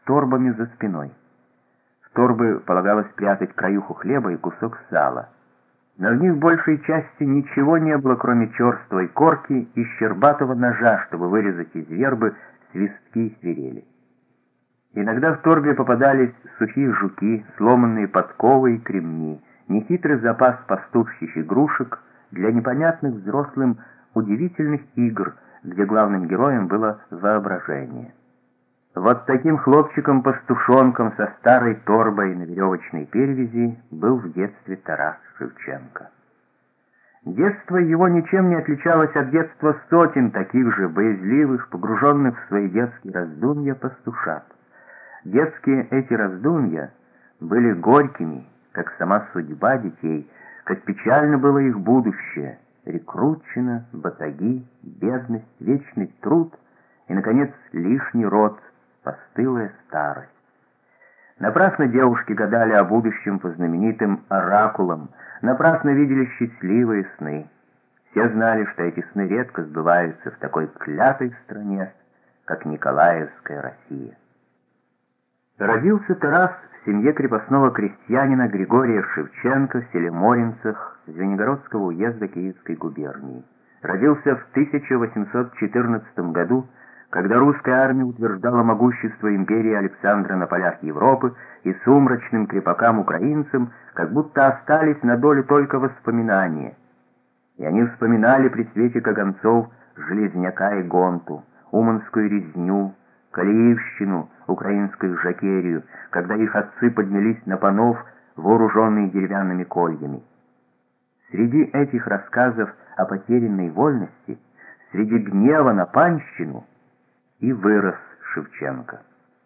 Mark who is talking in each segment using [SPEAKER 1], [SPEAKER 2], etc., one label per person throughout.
[SPEAKER 1] с торбами за спиной. В торбы полагалось прятать краюху хлеба и кусок сала. Но в них большей части ничего не было, кроме черствой корки и щербатого ножа, чтобы вырезать из вербы свистки и свирели. Иногда в торбе попадались сухие жуки, сломанные подковы и кремни, нехитрый запас пастушьих игрушек для непонятных взрослым удивительных игр, где главным героем было воображение. Вот таким хлопчиком-пастушонком со старой торбой на веревочной перевязи был в детстве Тарас Шевченко. Детство его ничем не отличалось от детства сотен таких же боязливых, погруженных в свои детские раздумья пастушат. Детские эти раздумья были горькими, как сама судьба детей, как печально было их будущее, рекрутчина, батаги, бедность, вечный труд и, наконец, лишний род, постылая старость. Напрасно девушки гадали о будущем по знаменитым оракулам, напрасно видели счастливые сны. Все знали, что эти сны редко сбываются в такой клятой стране, как Николаевская Россия. Родился Тарас в семье крепостного крестьянина Григория Шевченко в селе Моринцах Звенигородского уезда Киевской губернии. Родился в 1814 году, когда русская армия утверждала могущество империи Александра на полях Европы, и сумрачным крепакам-украинцам как будто остались на долю только воспоминания. И они вспоминали при свете каганцов Железняка и Гонту, Уманскую резню, Калиевщину, украинскую жакерию, когда их отцы поднялись на Панов, вооруженные деревянными кольями. Среди этих рассказов о потерянной вольности, среди гнева на панщину, и вырос Шевченко.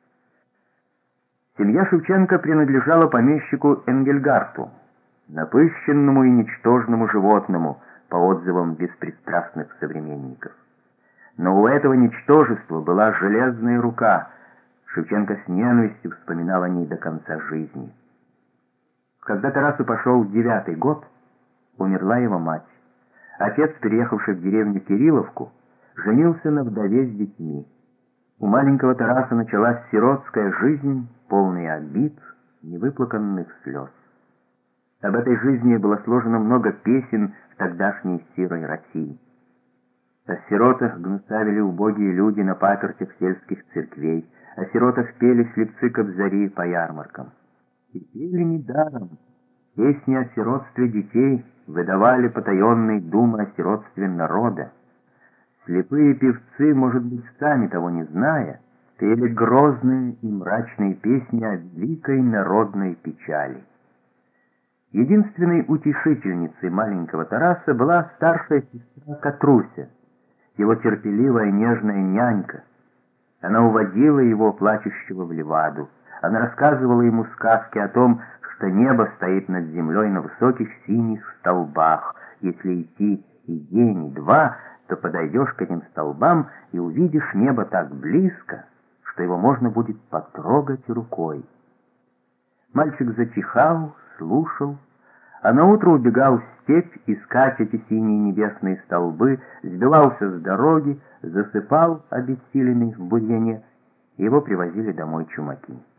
[SPEAKER 1] Семья Шевченко принадлежала помещику Энгельгарту, напыщенному и ничтожному животному, по отзывам беспристрастных современников. Но у этого ничтожества была железная рука. Шевченко с ненавистью вспоминал о ней до конца жизни. Когда Тарасу пошел 9-й год, умерла его мать. Отец, переехавший в деревню Кирилловку, женился на вдове с детьми. У маленького Тараса началась сиротская жизнь, полная обид, невыплаканных слез. Об этой жизни было сложено много песен в тогдашней сирой России. О сиротах гнусавили убогие люди на папертях сельских церквей, о сиротах пели слепцы-кобзари по ярмаркам. И пели недаром. Песни о сиротстве детей выдавали потаенные думы о сиротстве народа. Слепые певцы, может быть, сами того не зная, пели грозные и мрачные песни о великой народной печали. Единственной утешительницей маленького Тараса была старшая сестра Катруся, его терпеливая нежная нянька. Она уводила его, плачущего, в Леваду. Она рассказывала ему сказки о том, что небо стоит над землей на высоких синих столбах. Если идти и день, и два, то подойдешь к этим столбам и увидишь небо так близко, что его можно будет потрогать рукой. Мальчик затихал, слушал, а наутро убегал в степь искать эти синие небесные столбы, сбивался с дороги, засыпал, обессиленный в бурьяне, и его привозили домой чумаки.